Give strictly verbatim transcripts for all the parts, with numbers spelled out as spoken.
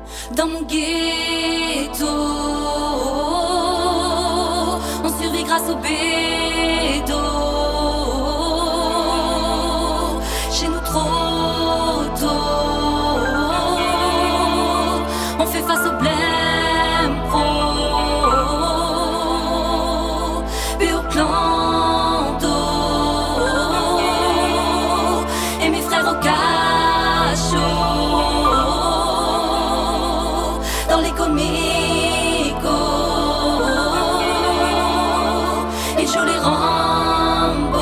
Dans mon ghetto, on survit grâce au bédo. Chez nous trop tôt, on fait face au blême pro. Puis au clan d'eau, et mes frères au cachot. Dans les comicos, et je les Rambo.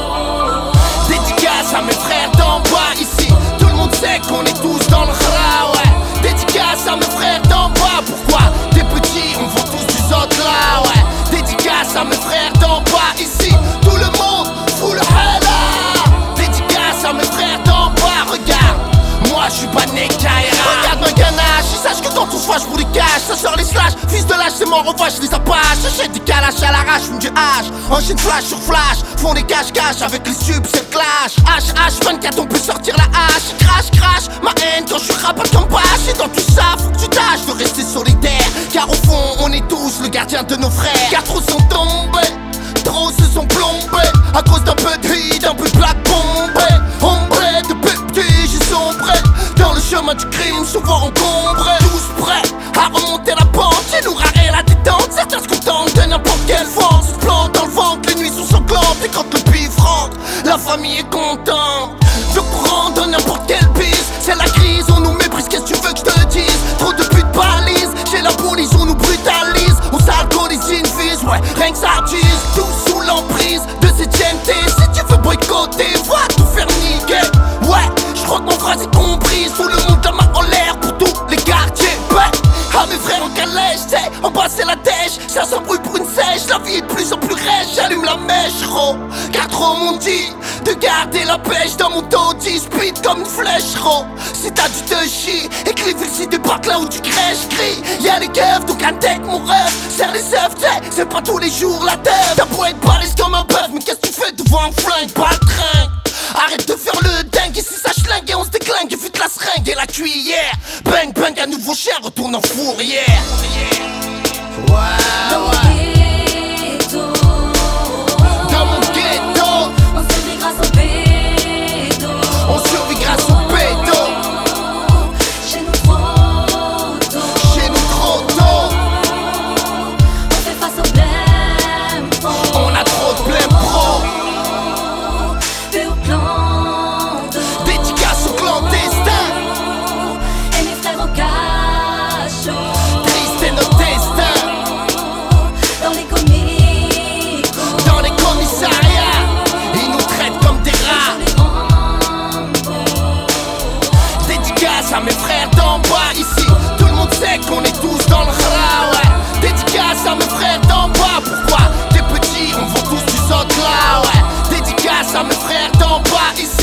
Dédicace à mes frères d'en bas ici. Tout le monde sait qu'on est tous dans le ra, ouais. Dédicace à mes frères d'en bas. Pourquoi des petits on vend tous du zot là, ouais. Dédicace à mes frères d'en bas ici. Tout le monde fout le hala. Dédicace à mes frères d'en bas. Regarde, moi je suis pas né Kaira. Regarde ma ganache, ils sachent que quand on se fâche pour des cash, ça sort les slash, fils de lâche c'est mort, revois je les apache. J'achète des calaches à l'arrache, fume du H, enchaîne flash sur flash, font des cache-cache avec les subs c'est le clash. H H vingt-quatre on peut sortir la hache, crash crash, ma haine quand je suis rappeur comme bâche. Et dans tout ça faut que tu tâches de rester solidaire, car au fond on est tous le gardien de nos frères. Car trop sont tombés, trop se sont plombés, à cause d'un peu de hit, d'un peu de black bombé. Ombre de petit, j'ai sombré dans le chemin du crime, souvent encombré. Tous prêts à remonter la pente, chez nous rare et la détente. Certains se contentent de n'importe quelle force, se plantent dans le ventre, les nuits sont sanglantes. Et quand le pif rentre, la famille est contente. Je prends de n'importe quelle piste, c'est la crise, on nous méprise, qu'est-ce que tu veux que je te dise? Trop de putes balises, chez la police on nous brutalise. On s'alcoolise une fils, ouais, rien que ça attise. Tout sous l'emprise de cette T N T. Si tu veux boycotter, va tout faire niquer. Ouais, je crois que mon phrase est comprise. Tout le monde la main en l'air pour tous les quartiers. Ouais, à mes frères en calèche, c'est en bas c'est la dèche. Ça s'embrouille pour une sèche, la vie est de plus en plus rêche. J'allume la mèche, ro, car trop m'ont dit de garder la pêche dans mon dos. Speed comme une flèche, ro. Si t'as du te chier et que les fils débarquent là où tu crèches, crie. Y'a les keufs, donc intègre mon rêve. Serre les œufs, t'sais, c'est pas tous les jours la tête. T'as beau être balèze comme un bœuf, mais qu'est-ce que tu fais devant un flingue, pas le train? Arrête de faire le dingue, ici ça schlingue et on se déclingue. Et vite la seringue et la cuillère. Bang bang, un nouveau chien retourne en fourrière. Ouais, ouais. Dans mon ghetto, on survit grâce au bédo. on survit grâce au bédo. Chez nous trop tôt, Chez nous trop tôt, on fait face au blême pro. on a trop de blême pro. Puis au clan d'eau, Dédicace au clandestin, et mes frères au cachot. triste est notre destin. Dans les comicos, Dans les commissariats, ils nous traitent comme des rats. les Rambo. Dédicace à mes frères d'en bas ici. Tout le monde sait qu'on est tous dans le ra, ouais. Dédicace à mes frères d'en bas. Pourquoi des petits on vend tous du zot là, ouais. Dédicace à mes frères d'en bas ici.